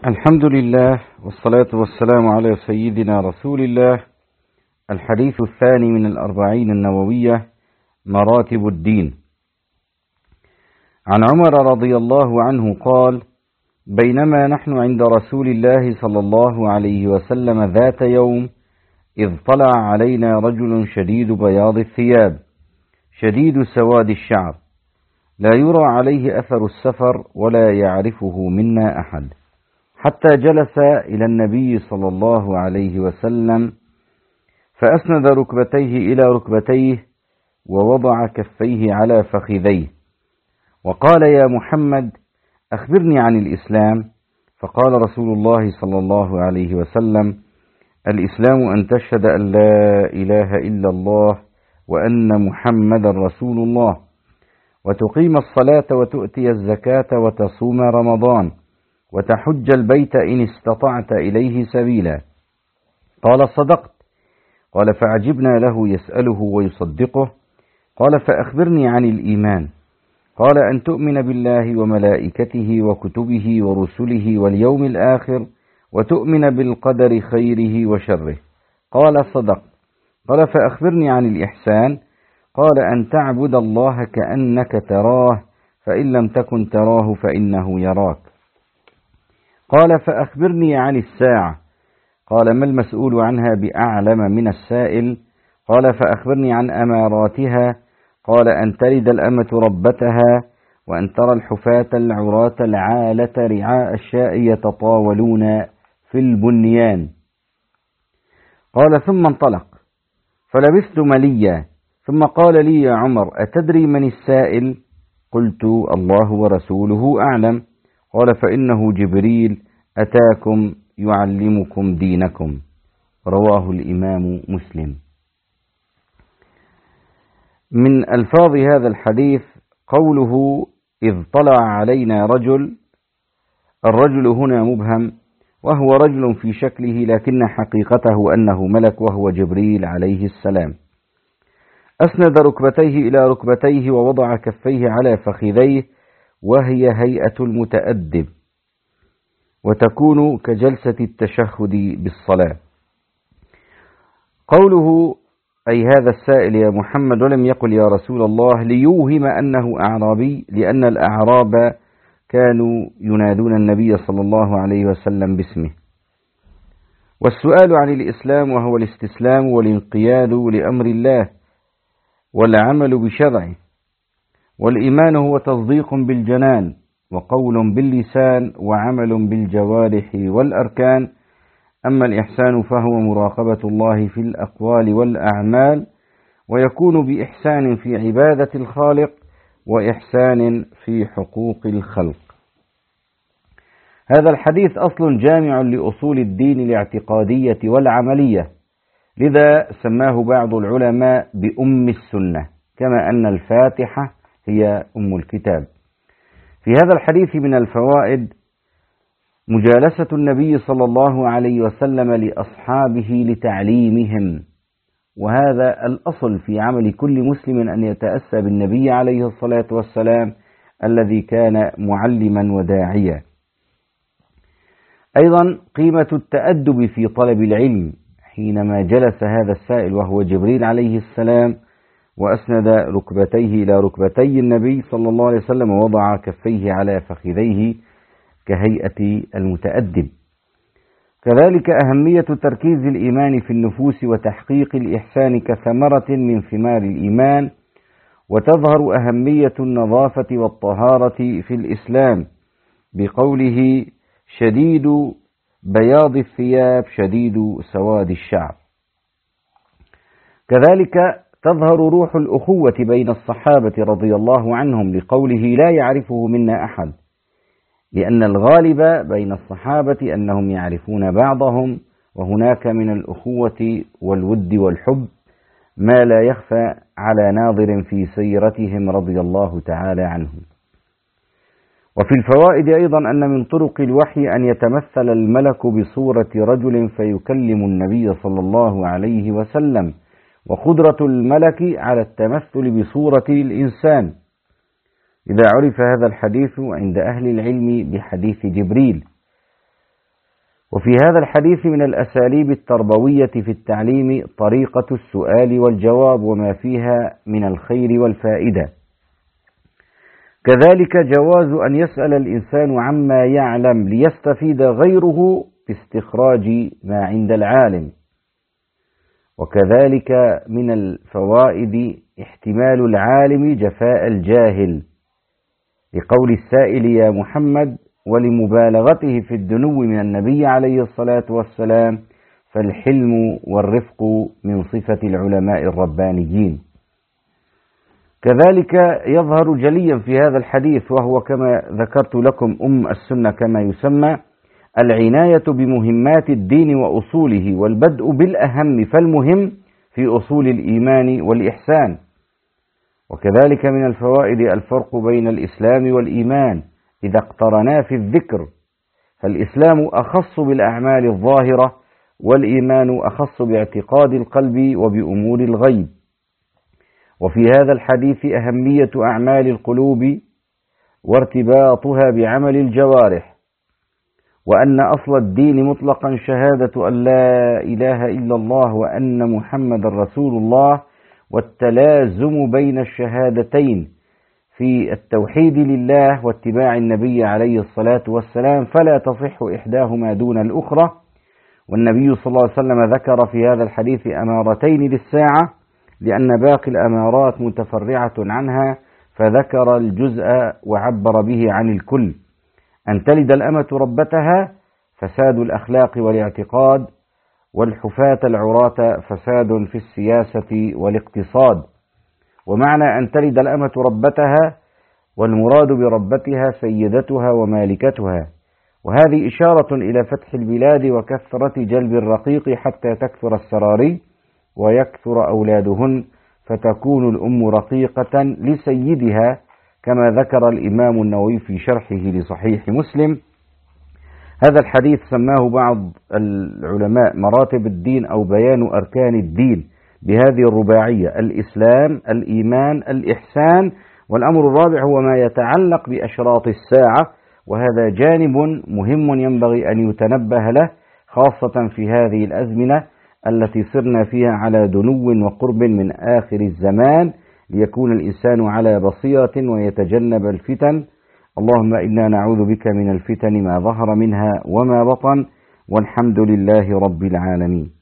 الحمد لله والصلاة والسلام على سيدنا رسول الله. الحديث الثاني من الأربعين النووية: مراتب الدين. عن عمر رضي الله عنه قال: بينما نحن عند رسول الله صلى الله عليه وسلم ذات يوم، إذ طلع علينا رجل شديد بياض الثياب شديد سواد الشعر، لا يرى عليه أثر السفر ولا يعرفه منا أحد، حتى جلس إلى النبي صلى الله عليه وسلم فأسند ركبتيه إلى ركبتيه ووضع كفيه على فخذيه وقال: يا محمد، أخبرني عن الإسلام. فقال رسول الله صلى الله عليه وسلم: الإسلام أن تشهد أن لا إله إلا الله وأن محمدا رسول الله، وتقيم الصلاة وتؤتي الزكاة وتصوم رمضان وتحج البيت إن استطعت إليه سبيلا. قال: صدقت. قال: فعجبنا له يسأله ويصدقه. قال: فأخبرني عن الإيمان. قال: أن تؤمن بالله وملائكته وكتبه ورسله واليوم الآخر، وتؤمن بالقدر خيره وشره. قال: صدقت. قال: فأخبرني عن الإحسان. قال: أن تعبد الله كأنك تراه، فإن لم تكن تراه فإنه يراك. قال: فأخبرني عن الساعة. قال: ما المسؤول عنها بأعلم من السائل؟ قال: فأخبرني عن أماراتها. قال: أن تلد الأمة ربتها، وأن ترى الحفاة العراة العالة رعاء الشاء يتطاولون في البنيان. قال: ثم انطلق، فلبثت مليا، ثم قال لي: يا عمر، أتدري من السائل؟ قلت: الله ورسوله أعلم. قال: فإنه جبريل أتاكم يعلمكم دينكم. رواه الإمام مسلم. من ألفاظ هذا الحديث قوله: إذ طلع علينا رجل. الرجل هنا مبهم، وهو رجل في شكله، لكن حقيقته أنه ملك، وهو جبريل عليه السلام. أسند ركبتيه إلى ركبتيه ووضع كفيه على فخذيه، وهي هيئة المتأدب، وتكون كجلسة التشهد بالصلاة. قوله: أي هذا السائل يا محمد، ولم يقل يا رسول الله، ليوهم أنه أعرابي، لأن الأعراب كانوا ينادون النبي صلى الله عليه وسلم باسمه. والسؤال عن الإسلام وهو الاستسلام والانقياد لأمر الله والعمل بشرعه. والإيمان هو تصديق بالجنان وقول باللسان وعمل بالجوارح والأركان. أما الإحسان فهو مراقبة الله في الأقوال والأعمال، ويكون بإحسان في عبادة الخالق وإحسان في حقوق الخلق. هذا الحديث أصل جامع لأصول الدين الاعتقادية والعملية، لذا سماه بعض العلماء بأم السنة، كما أن الفاتحة هي أم الكتاب. في هذا الحديث من الفوائد مجالسة النبي صلى الله عليه وسلم لأصحابه لتعليمهم، وهذا الأصل في عمل كل مسلم أن يتأسى بالنبي عليه الصلاة والسلام الذي كان معلما وداعيا. أيضا قيمة التأدب في طلب العلم، حينما جلس هذا السائل وهو جبريل عليه السلام وأسند ركبتيه إلى ركبتي النبي صلى الله عليه وسلم ووضع كفيه على فخذيه كهيئة المتأدب. كذلك أهمية تركيز الإيمان في النفوس وتحقيق الإحسان كثمرة من ثمار الإيمان، وتظهر أهمية النظافة والطهارة في الإسلام بقوله: شديد بياض الثياب شديد سواد الشعر. كذلك تظهر روح الأخوة بين الصحابة رضي الله عنهم لقوله: لا يعرفه منا أحد، لأن الغالب بين الصحابة أنهم يعرفون بعضهم، وهناك من الأخوة والود والحب ما لا يخفى على ناظر في سيرتهم رضي الله تعالى عنهم. وفي الفوائد أيضا أن من طرق الوحي أن يتمثل الملك بصورة رجل فيكلم النبي صلى الله عليه وسلم، وقدرة الملك على التمثل بصورة الإنسان. إذا عرف هذا الحديث عند أهل العلم بحديث جبريل، وفي هذا الحديث من الأساليب التربوية في التعليم طريقة السؤال والجواب وما فيها من الخير والفائدة. كذلك جواز أن يسأل الإنسان عما يعلم ليستفيد غيره باستخراج ما عند العالم. وكذلك من الفوائد احتمال العالم جفاء الجاهل، لقول السائل يا محمد، ولمبالغته في الدنو من النبي عليه الصلاة والسلام، فالحلم والرفق من صفة العلماء الربانيين. كذلك يظهر جليا في هذا الحديث، وهو كما ذكرت لكم السنة كما يسمى، العناية بمهمات الدين وأصوله، والبدء بالأهم فالمهم في أصول الإيمان والإحسان. وكذلك من الفوائد الفرق بين الإسلام والإيمان إذا اقترنا في الذكر، فالإسلام أخص بالأعمال الظاهرة، والإيمان أخص باعتقاد القلب وبأمور الغيب. وفي هذا الحديث أهمية أعمال القلوب وارتباطها بعمل الجوارح، وأن أصل الدين مطلقا شهادة أن لا إله إلا الله وأن محمد رسول الله، والتلازم بين الشهادتين في التوحيد لله واتباع النبي عليه الصلاة والسلام، فلا تصح إحداهما دون الأخرى. والنبي صلى الله عليه وسلم ذكر في هذا الحديث أمارتين للساعة، لأن باقي الأمارات متفرعة عنها، فذكر الجزء وعبر به عن الكل. أن تلد الأمة ربتها فساد الأخلاق والاعتقاد، والحفاة العراة فساد في السياسة والاقتصاد. ومعنى أن تلد الأمة ربتها، والمراد بربتها سيدتها ومالكتها، وهذه إشارة إلى فتح البلاد وكثرة جلب الرقيق حتى تكثر السراري ويكثر أولادهن، فتكون الأم رقيقة لسيدها، كما ذكر الإمام النووي في شرحه لصحيح مسلم. هذا الحديث سماه بعض العلماء مراتب الدين أو بيان أركان الدين بهذه الرباعية: الإسلام، الإيمان، الإحسان، والأمر الرابع هو ما يتعلق بأشراط الساعة. وهذا جانب مهم ينبغي أن يتنبه له، خاصة في هذه الأزمنة التي صرنا فيها على دنو وقرب من آخر الزمان، ليكون الإنسان على بصيرة ويتجنب الفتن. اللهم إنا نعوذ بك من الفتن ما ظهر منها وما بطن، والحمد لله رب العالمين.